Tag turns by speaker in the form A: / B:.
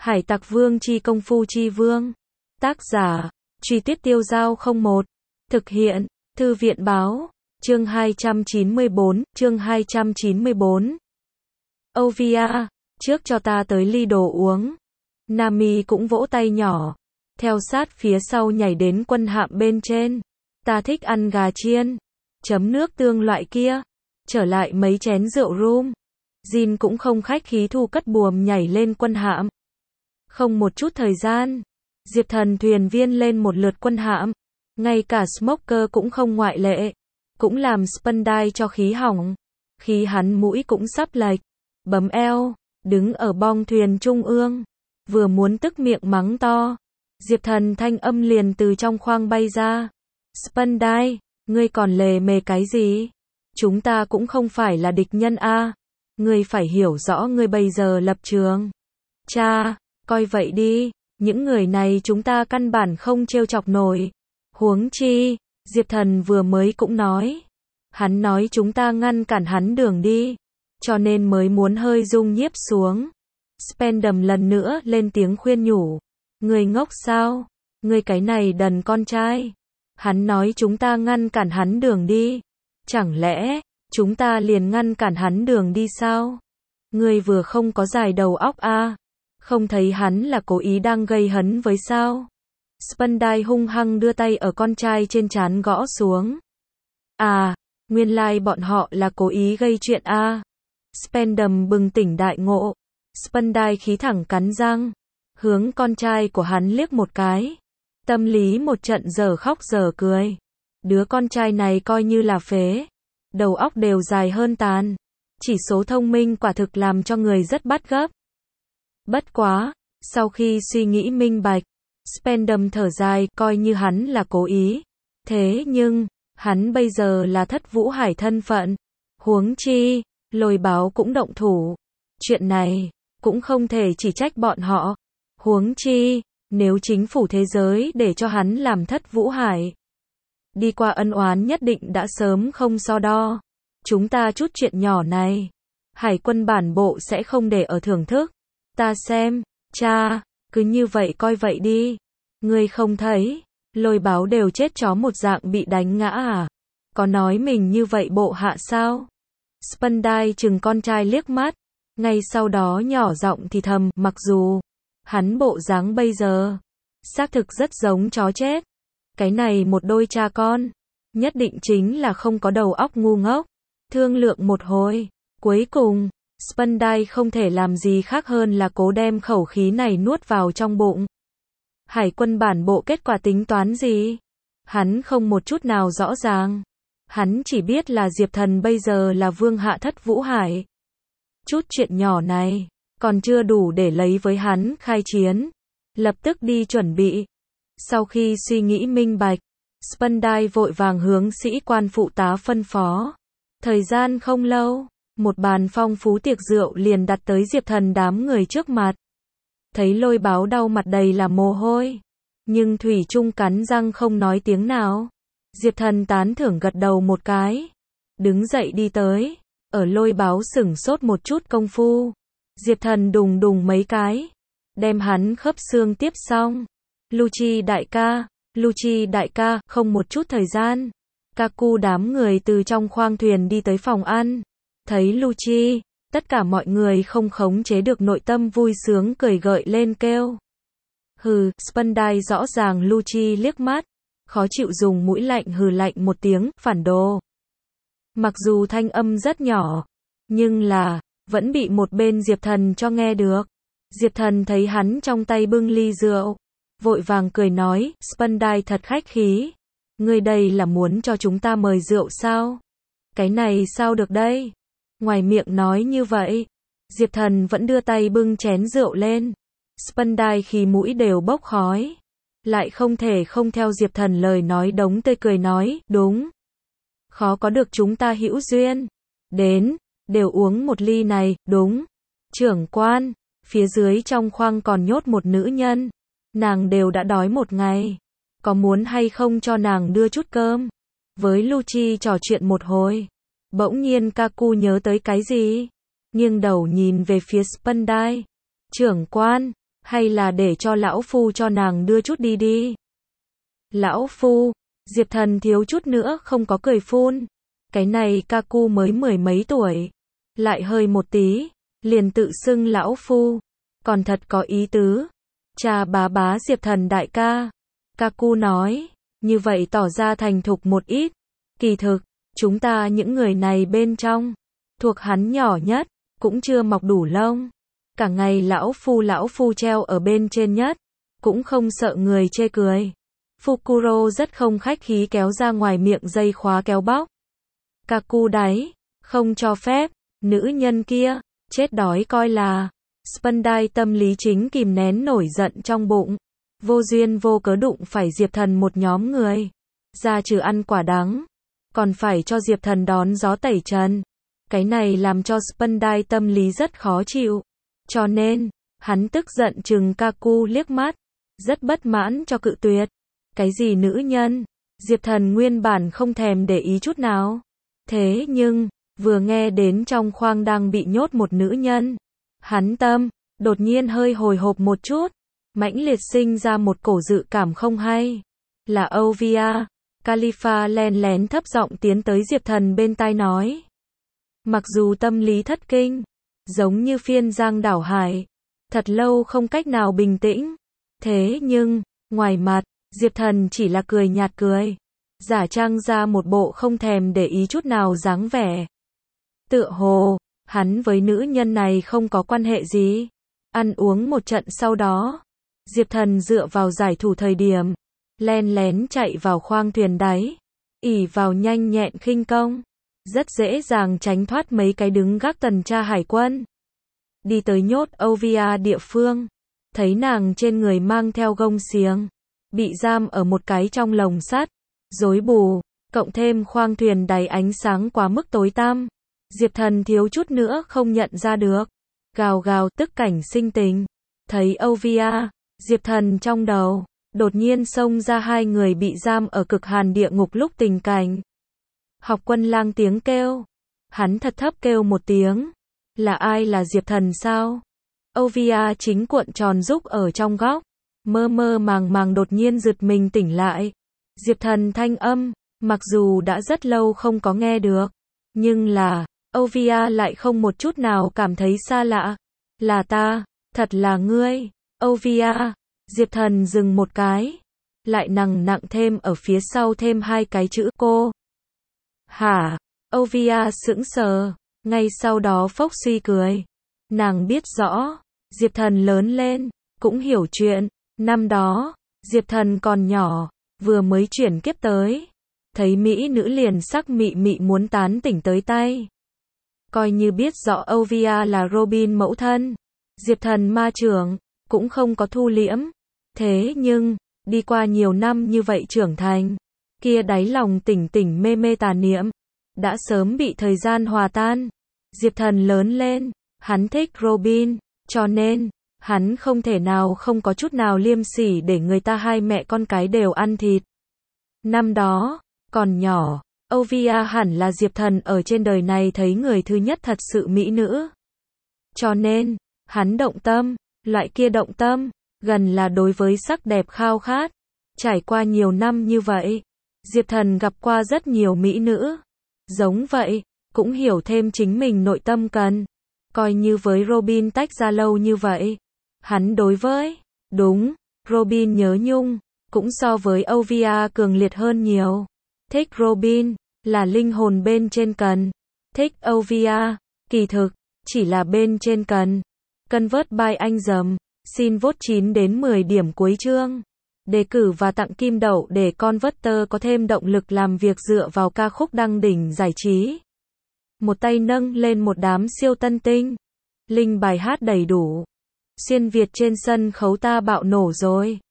A: Hải Tặc Vương chi công phu chi vương. Tác giả, Truy Tuyết Tiêu Giao 01. Thực hiện, Thư viện báo, chương 294. Ovia, trước cho ta tới ly đồ uống. Nami cũng vỗ tay nhỏ, theo sát phía sau nhảy đến quân hạm bên trên. Ta thích ăn gà chiên, chấm nước tương loại kia. Trở lại mấy chén rượu rum. Jin cũng không khách khí thu cất buồm nhảy lên quân hạm. Không một chút thời gian, Diệp Thần thuyền viên lên một lượt quân hạm, ngay cả Smoker cũng không ngoại lệ, cũng làm Spandai cho khí hỏng, khí hắn mũi cũng sắp lệch, bấm eo, đứng ở bong thuyền trung ương, vừa muốn tức miệng mắng to, Diệp Thần thanh âm liền từ trong khoang bay ra, Spandai, ngươi còn lề mề cái gì? Chúng ta cũng không phải là địch nhân a, ngươi phải hiểu rõ ngươi bây giờ lập trường. Cha, coi vậy đi, những người này chúng ta căn bản không trêu chọc nổi. Huống chi, Diệp Thần vừa mới cũng nói. Hắn nói chúng ta ngăn cản hắn đường đi, cho nên mới muốn hơi rung nhiếp xuống. Spandam lần nữa lên tiếng khuyên nhủ. Người ngốc sao? Người cái này đần con trai. Hắn nói chúng ta ngăn cản hắn đường đi. Chẳng lẽ, chúng ta liền ngăn cản hắn đường đi sao? Người vừa không có dài đầu óc a, không thấy hắn là cố ý đang gây hấn với sao? Spandai hung hăng đưa tay ở con trai trên trán gõ xuống. À, nguyên lai bọn họ là cố ý gây chuyện a. Spandam bừng tỉnh đại ngộ. Spandai khí thẳng cắn răng, hướng con trai của hắn liếc một cái. Tâm lý một trận giờ khóc giờ cười. Đứa con trai này coi như là phế, đầu óc đều dài hơn tàn. Chỉ số thông minh quả thực làm cho người rất bắt gấp. Bất quá, sau khi suy nghĩ minh bạch, Spandam thở dài, coi như hắn là cố ý. Thế nhưng, hắn bây giờ là Thất Vũ Hải thân phận. Huống chi, Lôi Báo cũng động thủ. Chuyện này, cũng không thể chỉ trách bọn họ. Huống chi, nếu chính phủ thế giới để cho hắn làm Thất Vũ Hải, đi qua ân oán nhất định đã sớm không so đo. Chúng ta chút chuyện nhỏ này, Hải quân bản bộ sẽ không để ở thưởng thức. Ta xem, cha, cứ như vậy coi vậy đi. Ngươi không thấy, Lôi Báo đều chết chó một dạng bị đánh ngã à? Có nói mình như vậy bộ hạ sao? Spandai chừng con trai liếc mắt, ngay sau đó nhỏ giọng thì thầm, mặc dù hắn bộ dáng bây giờ xác thực rất giống chó chết. Cái này một đôi cha con, nhất định chính là không có đầu óc ngu ngốc. Thương lượng một hồi, cuối cùng, Spandai không thể làm gì khác hơn là cố đem khẩu khí này nuốt vào trong bụng. Hải quân bản bộ kết quả tính toán gì? Hắn không một chút nào rõ ràng. Hắn chỉ biết là Diệp Thần bây giờ là vương hạ Thất Vũ Hải. Chút chuyện nhỏ này, còn chưa đủ để lấy với hắn khai chiến. Lập tức đi chuẩn bị. Sau khi suy nghĩ minh bạch, Spandai vội vàng hướng sĩ quan phụ tá phân phó. Thời gian không lâu, một bàn phong phú tiệc rượu liền đặt tới Diệp Thần đám người trước mặt. Thấy Lôi Báo đau mặt đầy là mồ hôi, nhưng thủy chung cắn răng không nói tiếng nào. Diệp Thần tán thưởng gật đầu một cái, đứng dậy đi tới, ở Lôi Báo sửng sốt một chút công phu. Diệp Thần đùng đùng mấy cái, đem hắn khớp xương tiếp xong. Lucci đại ca, không một chút thời gian. Kaku đám người từ trong khoang thuyền đi tới phòng ăn. Thấy Lucci, tất cả mọi người không khống chế được nội tâm vui sướng cười gợi lên kêu. Hừ, Spandai rõ ràng Lucci liếc mắt, khó chịu dùng mũi lạnh hừ lạnh một tiếng, phản đồ. Mặc dù thanh âm rất nhỏ, nhưng là, vẫn bị một bên Diệp Thần cho nghe được. Diệp Thần thấy hắn trong tay bưng ly rượu, vội vàng cười nói, Spandai thật khách khí. Ngươi đây là muốn cho chúng ta mời rượu sao? Cái này sao được đây? Ngoài miệng nói như vậy, Diệp Thần vẫn đưa tay bưng chén rượu lên. Spandai khi mũi đều bốc khói, lại không thể không theo Diệp Thần lời nói đống tươi cười nói, đúng. Khó có được chúng ta hữu duyên. Đến, đều uống một ly này, đúng. Trưởng quan, phía dưới trong khoang còn nhốt một nữ nhân. Nàng đều đã đói một ngày. Có muốn hay không cho nàng đưa chút cơm? Với Lucci trò chuyện một hồi. Bỗng nhiên Kaku nhớ tới cái gì? Nghiêng đầu nhìn về phía Spandai. Trưởng quan, Hay là để cho lão phu cho nàng đưa chút đi đi. Lão phu, Diệp Thần thiếu chút nữa không có cười phun. Cái này Kaku mới 10 mấy tuổi. Lại hơi một tí, liền tự xưng lão phu. Còn thật có ý tứ. Cha bá Diệp Thần đại ca. Kaku nói, như vậy tỏ ra thành thục một ít. Kỳ thực, chúng ta những người này bên trong, thuộc hắn nhỏ nhất, cũng chưa mọc đủ lông. Cả ngày lão phu treo ở bên trên nhất, cũng không sợ người chê cười. Fukuro rất không khách khí kéo ra ngoài miệng dây khóa kéo bóc. Kaku đáy, không cho phép, nữ nhân kia, chết đói coi là. Spandai tâm lý chính kìm nén nổi giận trong bụng. Vô duyên vô cớ đụng phải Diệp Thần một nhóm người. Ra trừ ăn quả đắng, còn phải cho Diệp Thần đón gió tẩy trần. Cái này làm cho Spandai tâm lý rất khó chịu. Cho nên, hắn tức giận chừng Kaku liếc mắt. Rất bất mãn cho cự tuyệt. Cái gì nữ nhân? Diệp Thần nguyên bản không thèm để ý chút nào. Thế nhưng, vừa nghe đến trong khoang đang bị nhốt một nữ nhân. Hắn tâm, đột nhiên hơi hồi hộp một chút. Mãnh liệt sinh ra một cổ dự cảm không hay. Là Ovia. Khalifa len lén thấp giọng tiến tới Diệp Thần bên tai nói. Mặc dù tâm lý thất kinh, giống như phiên giang đảo hải, thật lâu không cách nào bình tĩnh. Thế nhưng, ngoài mặt, Diệp Thần chỉ là cười nhạt cười, giả trang ra một bộ không thèm để ý chút nào dáng vẻ. Tựa hồ, hắn với nữ nhân này không có quan hệ gì. Ăn uống một trận sau đó, Diệp Thần dựa vào giải thủ thời điểm, len lén chạy vào khoang thuyền đáy, ỷ vào nhanh nhẹn khinh công, rất dễ dàng tránh thoát mấy cái đứng gác tuần tra hải quân. Đi tới nhốt Ovia địa phương, thấy nàng trên người mang theo gông xiềng, bị giam ở một cái trong lồng sắt, rối bù, cộng thêm khoang thuyền đáy ánh sáng quá mức tối tăm, Diệp Thần thiếu chút nữa không nhận ra được. Gào gào tức cảnh sinh tình, thấy Ovia, Diệp Thần trong đầu đột nhiên xông ra hai người bị giam ở cực hàn địa ngục lúc tình cảnh. Học Quân Lang tiếng kêu, hắn thật thấp kêu một tiếng, là ai, là Diệp Thần sao? Ovia chính cuộn tròn rúc ở trong góc, mơ mơ màng đột nhiên giật mình tỉnh lại. Diệp Thần thanh âm, mặc dù đã rất lâu không có nghe được, nhưng là, Ovia lại không một chút nào cảm thấy xa lạ. Là ta, thật là ngươi, Ovia. Diệp Thần dừng một cái, lại nặng thêm ở phía sau thêm hai cái chữ cô. Hả? Ovia sững sờ, ngay sau đó phốc suy cười. Nàng biết rõ, Diệp Thần lớn lên, cũng hiểu chuyện. Năm đó, Diệp Thần còn nhỏ, vừa mới chuyển kiếp tới, thấy mỹ nữ liền sắc mị mị muốn tán tỉnh tới tay. Coi như biết rõ Ovia là Robin mẫu thân, Diệp Thần ma trưởng, cũng không có thu liễm. Thế nhưng, đi qua nhiều năm như vậy trưởng thành, kia đáy lòng tỉnh mê tà niệm, đã sớm bị thời gian hòa tan. Diệp Thần lớn lên, hắn thích Robin, cho nên, hắn không thể nào không có chút nào liêm sỉ để người ta hai mẹ con cái đều ăn thịt. Năm đó, còn nhỏ, Ovia hẳn là Diệp Thần ở trên đời này thấy người thứ nhất thật sự mỹ nữ. Cho nên, hắn động tâm, loại kia động tâm, gần là đối với sắc đẹp khao khát. Trải qua nhiều năm như vậy, Diệp Thần gặp qua rất nhiều mỹ nữ. Giống vậy, cũng hiểu thêm chính mình nội tâm cần. Coi như với Robin tách ra lâu như vậy, hắn đối với, đúng, Robin nhớ nhung, cũng so với Ovia cường liệt hơn nhiều. Thích Robin, là linh hồn bên trên cần. Thích Ovia, kỳ thực, chỉ là bên trên cần. Convert by anh dầm, xin vote 9 đến 10 điểm cuối chương. Đề cử và tặng kim đậu để Converter có thêm động lực làm việc dựa vào ca khúc đăng đỉnh giải trí. Một tay nâng lên một đám siêu tân tinh. Link bài hát đầy đủ. Xuyên Việt trên sân khấu ta bạo nổ rồi.